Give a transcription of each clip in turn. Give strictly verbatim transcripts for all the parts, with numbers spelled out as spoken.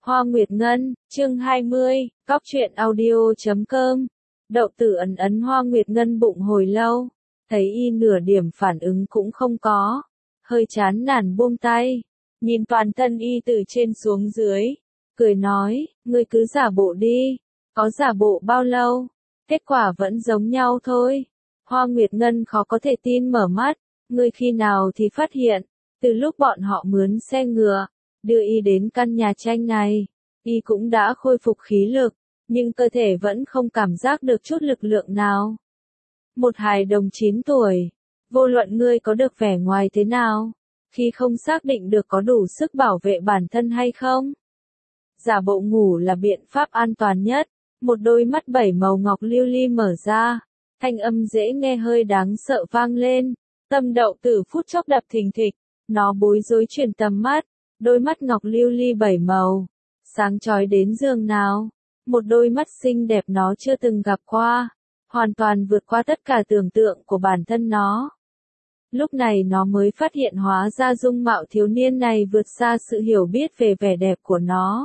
Hoa Nguyệt Ngân, chương hai mươi, cóc truyện audio chấm com. Đậu Tử ấn ấn Hoa Nguyệt Ngân bụng hồi lâu, thấy y nửa điểm phản ứng cũng không có, hơi chán nản buông tay, nhìn toàn thân y từ trên xuống dưới, cười nói, ngươi cứ giả bộ đi, có giả bộ bao lâu, kết quả vẫn giống nhau thôi. Hoa Nguyệt Ngân khó có thể tin mở mắt, ngươi khi nào thì phát hiện, từ lúc bọn họ mướn xe ngựa, đưa y đến căn nhà tranh này, y cũng đã khôi phục khí lực, nhưng cơ thể vẫn không cảm giác được chút lực lượng nào. Một hài đồng chín tuổi, vô luận ngươi có được vẻ ngoài thế nào, khi không xác định được có đủ sức bảo vệ bản thân hay không. Giả bộ ngủ là biện pháp an toàn nhất, một đôi mắt bảy màu ngọc lưu ly mở ra, thanh âm dễ nghe hơi đáng sợ vang lên, tâm Đậu Tử phút chốc đập thình thịch, nó bối rối chuyển tầm mắt, đôi mắt ngọc lưu ly bảy màu, sáng chói đến giường nào, một đôi mắt xinh đẹp nó chưa từng gặp qua, hoàn toàn vượt qua tất cả tưởng tượng của bản thân nó. Lúc này nó mới phát hiện hóa ra dung mạo thiếu niên này vượt xa sự hiểu biết về vẻ đẹp của nó.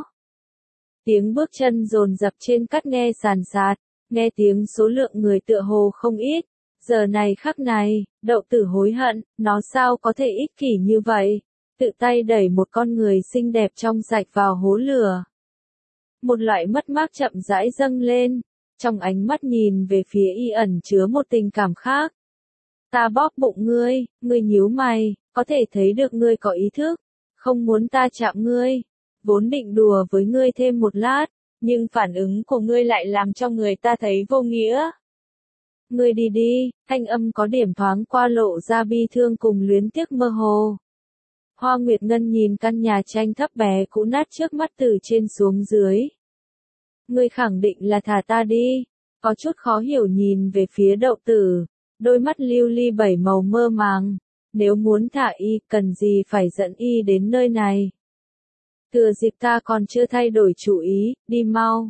Tiếng bước chân dồn dập trên cát nghe sàn sạt, nghe tiếng số lượng người tựa hồ không ít. Giờ này khắc này, Đậu Tử hối hận, nó sao có thể ích kỷ như vậy, tự tay đẩy một con người xinh đẹp trong sạch vào hố lửa. Một loại mất mát chậm rãi dâng lên, trong ánh mắt nhìn về phía y ẩn chứa một tình cảm khác. Ta bóp bụng ngươi, ngươi nhíu mày, có thể thấy được ngươi có ý thức, không muốn ta chạm ngươi, vốn định đùa với ngươi thêm một lát, nhưng phản ứng của ngươi lại làm cho người ta thấy vô nghĩa. Ngươi đi đi, thanh âm có điểm thoáng qua lộ ra bi thương cùng luyến tiếc mơ hồ. Hoa Nguyệt Ngân nhìn căn nhà tranh thấp bé cũ nát trước mắt từ trên xuống dưới. Ngươi khẳng định là thả ta đi, có chút khó hiểu nhìn về phía Đậu Tử, đôi mắt lưu ly bảy màu mơ màng, nếu muốn thả y cần gì phải dẫn y đến nơi này. Thừa dịp ta còn chưa thay đổi chủ ý, đi mau.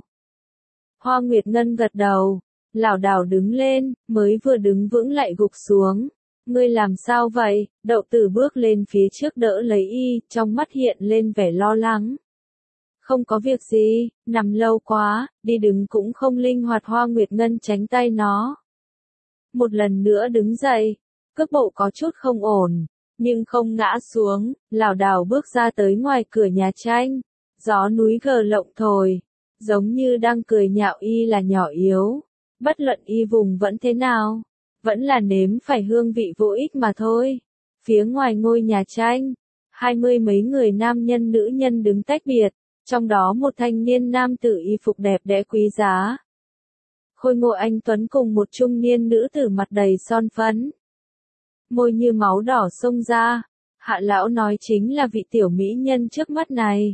Hoa Nguyệt Ngân gật đầu, lảo đảo đứng lên, mới vừa đứng vững lại gục xuống. Ngươi làm sao vậy? Đậu Tử bước lên phía trước đỡ lấy y, trong mắt hiện lên vẻ lo lắng. Không có việc gì, nằm lâu quá, đi đứng cũng không linh hoạt. Hoa Nguyệt Ngân tránh tay nó. Một lần nữa đứng dậy, cước bộ có chút không ổn, nhưng không ngã xuống, lảo đảo bước ra tới ngoài cửa nhà tranh. Gió núi gờ lộng thổi, giống như đang cười nhạo y là nhỏ yếu. Bất luận y vùng vẫn thế nào, vẫn là nếm phải hương vị vô ích mà thôi. Phía ngoài ngôi nhà tranh, hai mươi mấy người nam nhân nữ nhân đứng tách biệt, trong đó một thanh niên nam tử y phục đẹp đẽ quý giá. Khôi ngô anh tuấn cùng một trung niên nữ tử mặt đầy son phấn. Môi như máu đỏ xông ra, Hạ lão nói chính là vị tiểu mỹ nhân trước mắt này.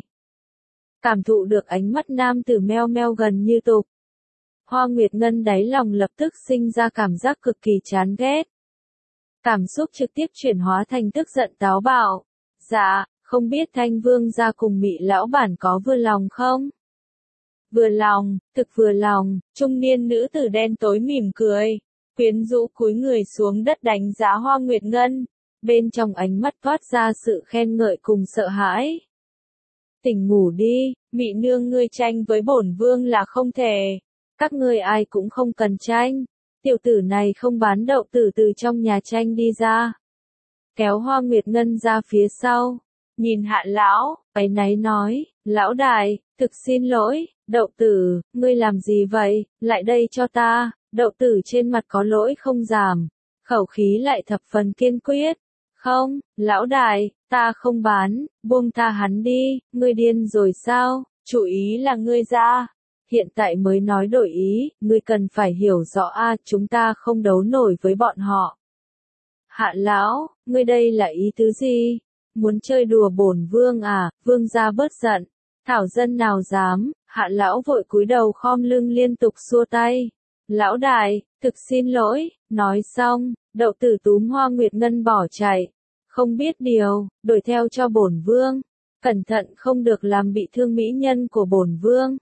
Cảm thụ được ánh mắt nam tử meo meo gần như tục. Hoa Nguyệt Ngân đáy lòng lập tức sinh ra cảm giác cực kỳ chán ghét. Cảm xúc trực tiếp chuyển hóa thành tức giận táo bạo. Dạ, không biết Thanh Vương gia cùng Mị lão bản có vừa lòng không? Vừa lòng, thực vừa lòng, trung niên nữ tử đen tối mỉm cười, quyến rũ cúi người xuống đất đánh giá Hoa Nguyệt Ngân, bên trong ánh mắt toát ra sự khen ngợi cùng sợ hãi. Tỉnh ngủ đi, Mị nương ngươi tranh với bổn vương là không thể. Các ngươi ai cũng không cần tranh, tiểu tử này không bán. Đậu Tử từ trong nhà tranh đi ra, kéo Hoa Nguyệt Ngân ra phía sau, nhìn Hạ lão, áy náy nói, lão đại, thực xin lỗi, Đậu Tử, ngươi làm gì vậy, lại đây cho ta. Đậu Tử trên mặt có lỗi không giảm, khẩu khí lại thập phần kiên quyết, không, lão đại, ta không bán, buông tha hắn đi, ngươi điên rồi sao, chủ ý là ngươi ra. Hiện tại mới nói đổi ý, ngươi cần phải hiểu rõ a, chúng ta không đấu nổi với bọn họ. Hạ lão, ngươi đây là ý tứ gì? Muốn chơi đùa bổn vương à? Vương gia bớt giận. Thảo dân nào dám? Hạ lão vội cúi đầu khom lưng liên tục xua tay. Lão đại, thực xin lỗi. Nói xong, Đậu Tử túm Hoa Nguyệt Ngân bỏ chạy. Không biết điều, đuổi theo cho bổn vương. Cẩn thận không được làm bị thương mỹ nhân của bổn vương.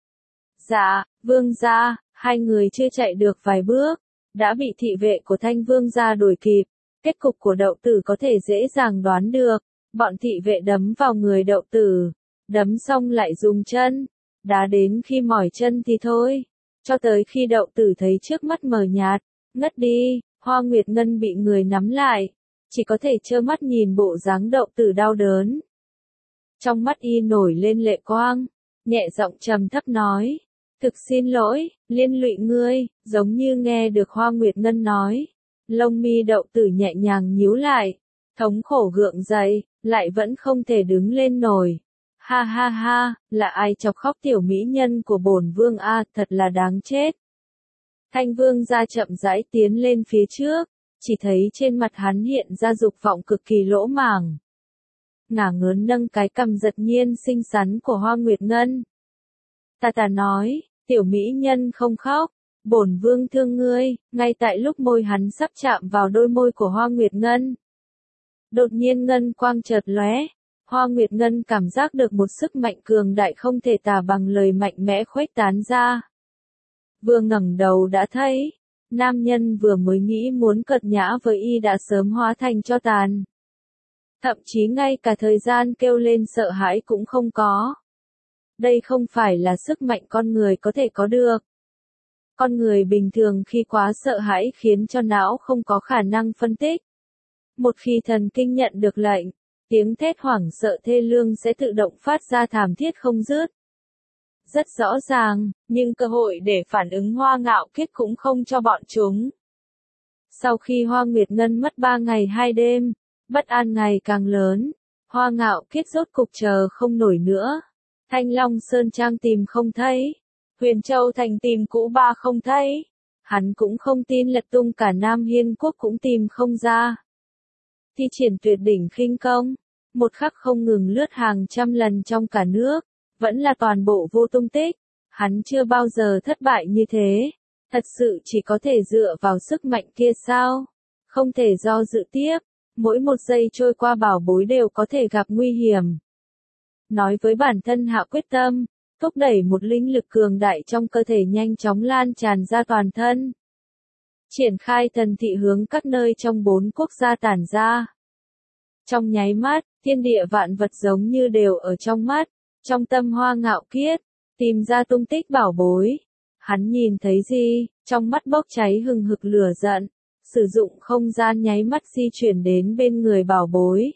Dạ, vương gia, hai người chưa chạy được vài bước, đã bị thị vệ của Thanh Vương gia đuổi kịp. Kết cục của Đậu Tử có thể dễ dàng đoán được, bọn thị vệ đấm vào người Đậu Tử, đấm xong lại dùng chân, đá đến khi mỏi chân thì thôi, cho tới khi Đậu Tử thấy trước mắt mờ nhạt, ngất đi, Hoa Nguyệt Ngân bị người nắm lại, chỉ có thể trơ mắt nhìn bộ dáng Đậu Tử đau đớn. Trong mắt y nổi lên lệ quang, nhẹ giọng trầm thấp nói, thực xin lỗi, liên lụy ngươi, giống như nghe được Hoa Nguyệt Ngân nói. Lông mi Đậu Tử nhẹ nhàng nhíu lại, thống khổ gượng dậy, lại vẫn không thể đứng lên nổi. Ha ha ha, là ai chọc khóc tiểu mỹ nhân của bổn vương a, thật là đáng chết. Thanh Vương gia chậm rãi tiến lên phía trước, chỉ thấy trên mặt hắn hiện ra dục vọng cực kỳ lỗ mãng. Ngả ngớn nâng cái cằm giật nhiên xinh xắn của Hoa Nguyệt Ngân. Ta ta nói, tiểu mỹ nhân không khóc, bổn vương thương ngươi, ngay tại lúc môi hắn sắp chạm vào đôi môi của Hoa Nguyệt Ngân. Đột nhiên ngân quang chợt lóe, Hoa Nguyệt Ngân cảm giác được một sức mạnh cường đại không thể tả bằng lời mạnh mẽ khuếch tán ra. Vừa ngẩng đầu đã thấy, nam nhân vừa mới nghĩ muốn cợt nhã với y đã sớm hóa thành tro tàn. Thậm chí ngay cả thời gian kêu lên sợ hãi cũng không có. Đây không phải là sức mạnh con người có thể có được. Con người bình thường khi quá sợ hãi khiến cho não không có khả năng phân tích. Một khi thần kinh nhận được lệnh, tiếng thét hoảng sợ thê lương sẽ tự động phát ra thảm thiết không dứt. Rất rõ ràng, nhưng cơ hội để phản ứng Hoa Ngạo Kiết cũng không cho bọn chúng. Sau khi Hoa Nguyệt Ngân mất ba ngày hai đêm, bất an ngày càng lớn, Hoa Ngạo Kiết rốt cục chờ không nổi nữa. Thanh Long Sơn Trang tìm không thấy, Huyền Châu Thành tìm cũ ba không thấy, hắn cũng không tin lật tung cả Nam Hiên Quốc cũng tìm không ra. Thi triển tuyệt đỉnh khinh công, một khắc không ngừng lướt hàng trăm lần trong cả nước, vẫn là toàn bộ vô tung tích, hắn chưa bao giờ thất bại như thế, thật sự chỉ có thể dựa vào sức mạnh kia sao, không thể do dự tiếp, mỗi một giây trôi qua bảo bối đều có thể gặp nguy hiểm. Nói với bản thân hạ quyết tâm, thúc đẩy một linh lực cường đại trong cơ thể nhanh chóng lan tràn ra toàn thân. Triển khai thần thị hướng các nơi trong bốn quốc gia tản ra. Trong nháy mắt, thiên địa vạn vật giống như đều ở trong mắt, trong tâm Hoa Ngạo Kiết, tìm ra tung tích bảo bối. Hắn nhìn thấy gì, trong mắt bốc cháy hừng hực lửa giận, sử dụng không gian nháy mắt di chuyển đến bên người bảo bối.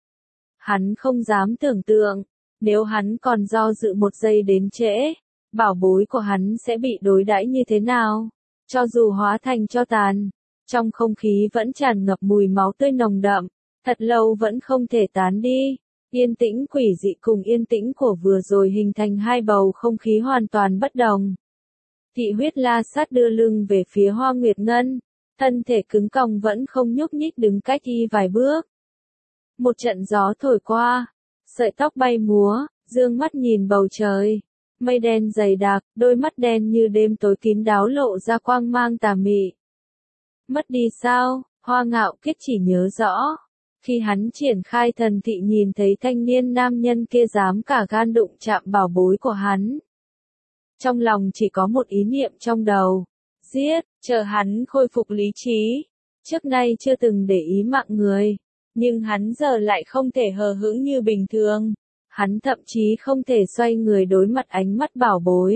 Hắn không dám tưởng tượng, nếu hắn còn do dự một giây đến trễ, bảo bối của hắn sẽ bị đối đãi như thế nào, cho dù hóa thành tro tàn, trong không khí vẫn tràn ngập mùi máu tươi nồng đậm, thật lâu vẫn không thể tán đi. Yên tĩnh quỷ dị cùng yên tĩnh của vừa rồi hình thành hai bầu không khí hoàn toàn bất đồng. Thị huyết la sát đưa lưng về phía Hoa Nguyệt Ngân, thân thể cứng còng vẫn không nhúc nhích đứng cách y vài bước. Một trận gió thổi qua, sợi tóc bay múa, dương mắt nhìn bầu trời, mây đen dày đặc, đôi mắt đen như đêm tối kín đáo lộ ra quang mang tà mị. Mất đi sao? Hoa Ngạo Kiết chỉ nhớ rõ. Khi hắn triển khai thần thị nhìn thấy thanh niên nam nhân kia dám cả gan đụng chạm bảo bối của hắn. Trong lòng chỉ có một ý niệm trong đầu. Giết, chờ hắn khôi phục lý trí. Trước nay chưa từng để ý mạng người. Nhưng hắn giờ lại không thể hờ hững như bình thường. Hắn thậm chí không thể xoay người đối mặt ánh mắt bảo bối.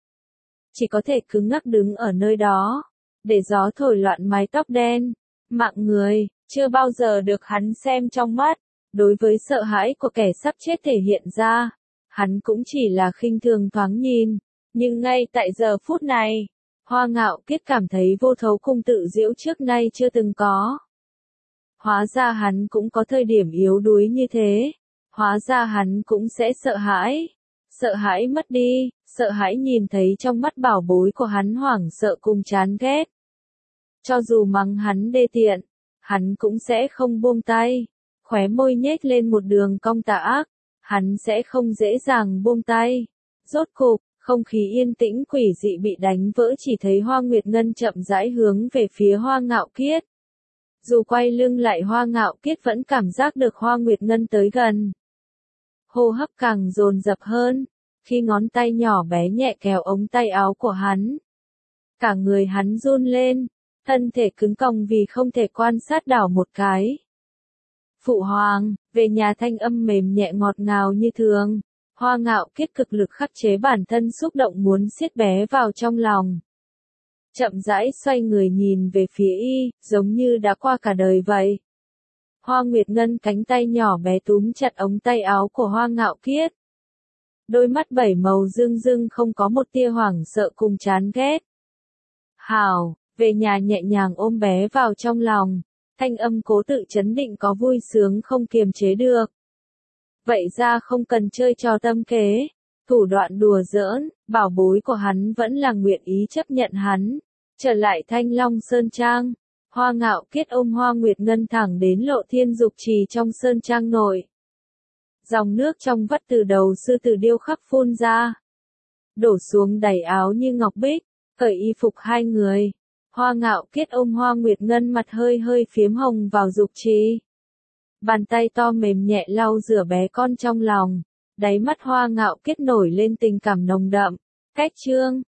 Chỉ có thể cứng ngắc đứng ở nơi đó. Để gió thổi loạn mái tóc đen. Mạng người, chưa bao giờ được hắn xem trong mắt. Đối với sợ hãi của kẻ sắp chết thể hiện ra. Hắn cũng chỉ là khinh thường thoáng nhìn. Nhưng ngay tại giờ phút này, Hoa Ngạo Kiết cảm thấy vô thấu cung tự diễu trước nay chưa từng có. Hóa ra hắn cũng có thời điểm yếu đuối như thế. Hóa ra hắn cũng sẽ sợ hãi. Sợ hãi mất đi, sợ hãi nhìn thấy trong mắt bảo bối của hắn hoảng sợ cùng chán ghét. Cho dù mắng hắn đê tiện, hắn cũng sẽ không buông tay. Khóe môi nhếch lên một đường cong tà ác, hắn sẽ không dễ dàng buông tay. Rốt cục, không khí yên tĩnh quỷ dị bị đánh vỡ, chỉ thấy Hoa Nguyệt Ngân chậm rãi hướng về phía Hoa Ngạo Kiết. Dù quay lưng lại, Hoa Ngạo Kiết vẫn cảm giác được Hoa Nguyệt Ngân tới gần. Hô hấp càng dồn dập hơn, khi ngón tay nhỏ bé nhẹ kéo ống tay áo của hắn. Cả người hắn run lên, thân thể cứng còng vì không thể quan sát đảo một cái. Phụ hoàng, về nhà, thanh âm mềm nhẹ ngọt ngào như thường. Hoa Ngạo Kiết cực lực khắc chế bản thân xúc động muốn siết bé vào trong lòng. Chậm rãi xoay người nhìn về phía y, giống như đã qua cả đời vậy. Hoa Nguyệt Ngân cánh tay nhỏ bé túm chặt ống tay áo của Hoa Ngạo Kiết. Đôi mắt bảy màu rưng rưng không có một tia hoảng sợ cùng chán ghét. Hảo, về nhà nhẹ nhàng ôm bé vào trong lòng, thanh âm cố tự chấn định có vui sướng không kiềm chế được. Vậy ra không cần chơi trò tâm kế, thủ đoạn đùa giỡn, bảo bối của hắn vẫn là nguyện ý chấp nhận hắn. Trở lại Thanh Long Sơn Trang, Hoa Ngạo Kiết ôm Hoa Nguyệt Ngân thẳng đến Lộ Thiên Dục Trì trong Sơn Trang nội. Dòng nước trong vắt từ đầu sư tử điêu khắc phun ra, đổ xuống đầy áo như ngọc bích, cởi y phục hai người. Hoa Ngạo Kiết ôm Hoa Nguyệt Ngân mặt hơi hơi phiếm hồng vào Dục Trì. Bàn tay to mềm nhẹ lau rửa bé con trong lòng, đáy mắt Hoa Ngạo Kiết nổi lên tình cảm nồng đậm. Cách chương